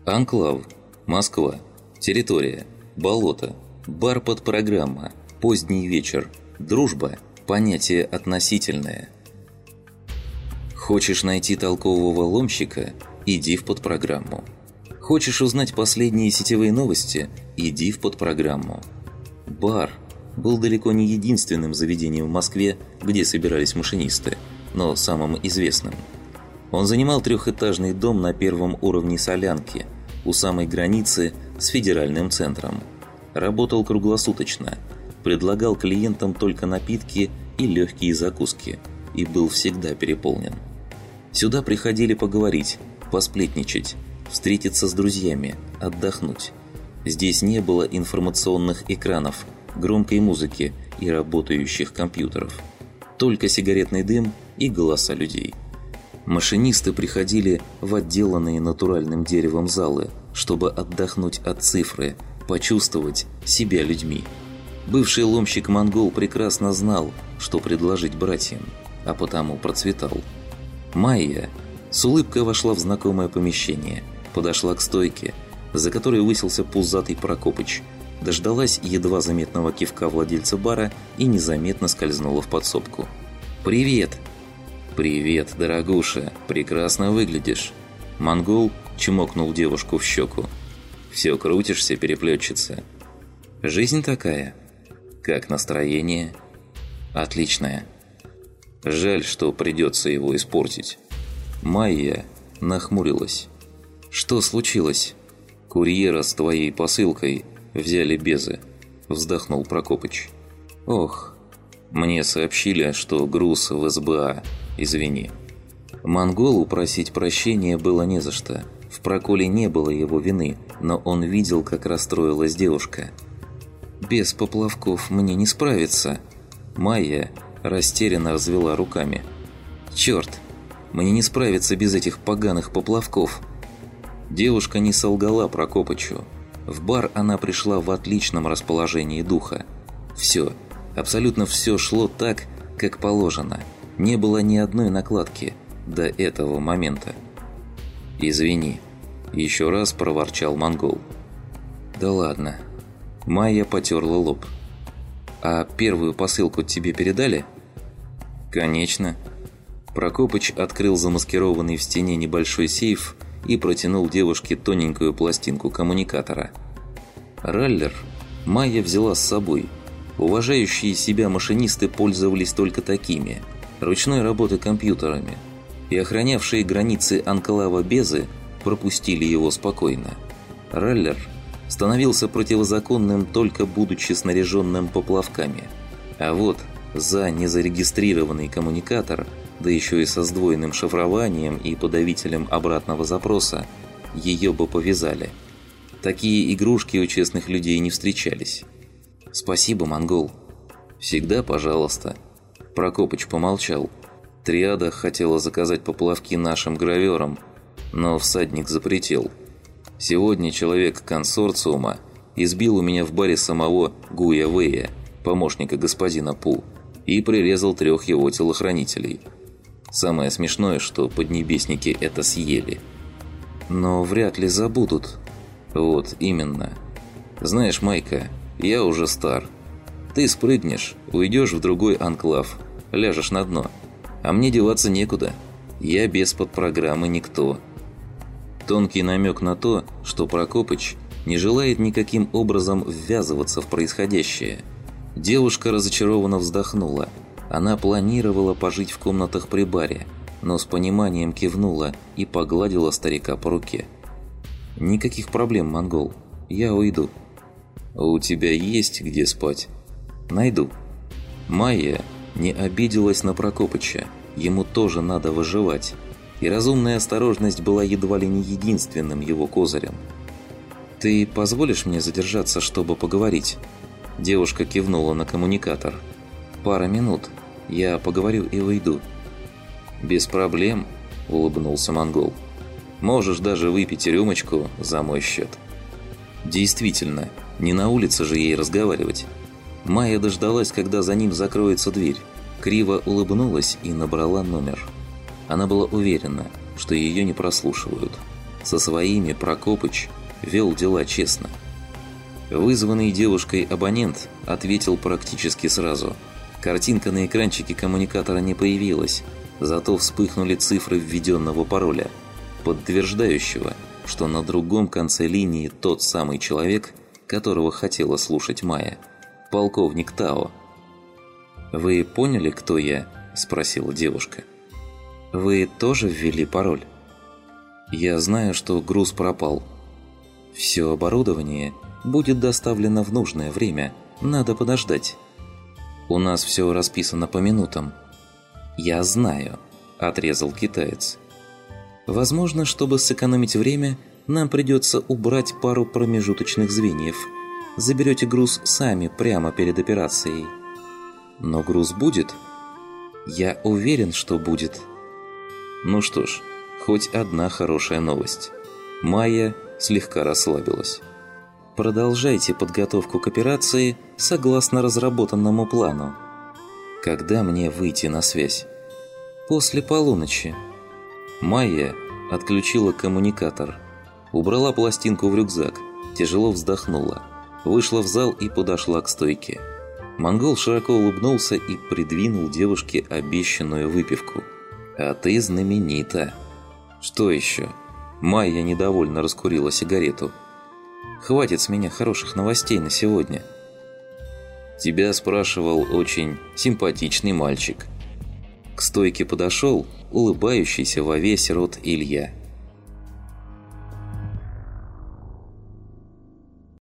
Анклав. Москва. Территория. Болото. Бар под программа. Поздний вечер. Дружба. Понятие относительное. Хочешь найти толкового ломщика? Иди в подпрограмму. Хочешь узнать последние сетевые новости? Иди в подпрограмму. Бар был далеко не единственным заведением в Москве, где собирались машинисты, но самым известным. Он занимал трехэтажный дом на первом уровне Солянки, у самой границы с федеральным центром. Работал круглосуточно, предлагал клиентам только напитки и легкие закуски, и был всегда переполнен. Сюда приходили поговорить, посплетничать, встретиться с друзьями, отдохнуть. Здесь не было информационных экранов, громкой музыки и работающих компьютеров. Только сигаретный дым и голоса людей. Машинисты приходили в отделанные натуральным деревом залы, чтобы отдохнуть от цифры, почувствовать себя людьми. Бывший ломщик-монгол прекрасно знал, что предложить братьям, а потому процветал. Майя с улыбкой вошла в знакомое помещение, подошла к стойке, за которой высился пузатый Прокопыч, дождалась едва заметного кивка владельца бара и незаметно скользнула в подсобку. «Привет!» «Привет, дорогуша! Прекрасно выглядишь!» Монгол чмокнул девушку в щеку. «Все крутишься, переплетчица!» «Жизнь такая!» «Как настроение?» «Отличное!» «Жаль, что придется его испортить!» Майя нахмурилась. «Что случилось?» «Курьера с твоей посылкой взяли безы», – вздохнул Прокопыч. «Ох, мне сообщили, что груз в СБА, извини». Монголу просить прощения было не за что. В проколе не было его вины, но он видел, как расстроилась девушка. «Без поплавков мне не справиться». Майя растерянно развела руками. «Черт, мне не справиться без этих поганых поплавков». Девушка не солгала Прокопычу. В бар она пришла в отличном расположении духа. Все, абсолютно все шло так, как положено. Не было ни одной накладки до этого момента. «Извини», – еще раз проворчал монгол. «Да ладно». Майя потерла лоб. «А первую посылку тебе передали?» «Конечно». Прокопыч открыл замаскированный в стене небольшой сейф и протянул девушке тоненькую пластинку коммуникатора. Раллер Майя взяла с собой. Уважающие себя машинисты пользовались только такими, ручной работы компьютерами, и охранявшие границы анклава безы пропустили его спокойно. Раллер становился противозаконным только будучи снаряженным поплавками, а вот за незарегистрированный коммуникатор, да еще и со сдвоенным шифрованием и подавителем обратного запроса, ее бы повязали. Такие игрушки у честных людей не встречались. «Спасибо, монгол». «Всегда пожалуйста». Прокопыч помолчал. Триада хотела заказать поплавки нашим граверам, но всадник запретил. Сегодня человек консорциума избил у меня в баре самого Гуя Вэя, помощника господина Пу, и прирезал 3 его телохранителей. Самое смешное, что поднебесники это съели. Но вряд ли забудут. Вот именно. Знаешь, Майка, я уже стар. Ты спрыгнешь, уйдешь в другой анклав, ляжешь на дно. А мне деваться некуда. Я без подпрограммы никто. Тонкий намек на то, что Прокопыч не желает никаким образом ввязываться в происходящее. Девушка разочарованно вздохнула. Она планировала пожить в комнатах при баре, но с пониманием кивнула и погладила старика по руке. «Никаких проблем, монгол. Я уйду». «У тебя есть где спать?» «Найду». Майя не обиделась на Прокопыча. Ему тоже надо выживать. И разумная осторожность была едва ли не единственным его козырем. «Ты позволишь мне задержаться, чтобы поговорить?» Девушка кивнула на коммуникатор. «Пара минут. Я поговорю и уйду». «Без проблем», – улыбнулся монгол. «Можешь даже выпить рюмочку за мой счет». Действительно, не на улице же ей разговаривать. Майя дождалась, когда за ним закроется дверь, криво улыбнулась и набрала номер. Она была уверена, что ее не прослушивают. Со своими Прокопыч вел дела честно. Вызванный девушкой абонент ответил практически сразу. Картинка на экранчике коммуникатора не появилась, зато вспыхнули цифры введенного пароля, подтверждающего, что на другом конце линии тот самый человек, которого хотела слушать Майя, полковник Тао. «Вы поняли, кто я?» – спросила девушка. «Вы тоже ввели пароль?» «Я знаю, что груз пропал. Все оборудование будет доставлено в нужное время, надо подождать. У нас все расписано по минутам». «Я знаю», – отрезал китаец. «Возможно, чтобы сэкономить время, нам придется убрать пару промежуточных звеньев. Заберете груз сами прямо перед операцией». «Но груз будет?» «Я уверен, что будет». Ну что ж, хоть одна хорошая новость. Майя слегка расслабилась. «Продолжайте подготовку к операции согласно разработанному плану». «Когда мне выйти на связь?» «После полуночи». Майя отключила коммуникатор, убрала пластинку в рюкзак, тяжело вздохнула, вышла в зал и подошла к стойке. Монгол широко улыбнулся и придвинул девушке обещанную выпивку. «А ты знаменита!» «Что еще?» Майя недовольно раскурила сигарету. «Хватит с меня хороших новостей на сегодня». «Тебя спрашивал очень симпатичный мальчик». К стойке подошел улыбающийся во весь рот Илья.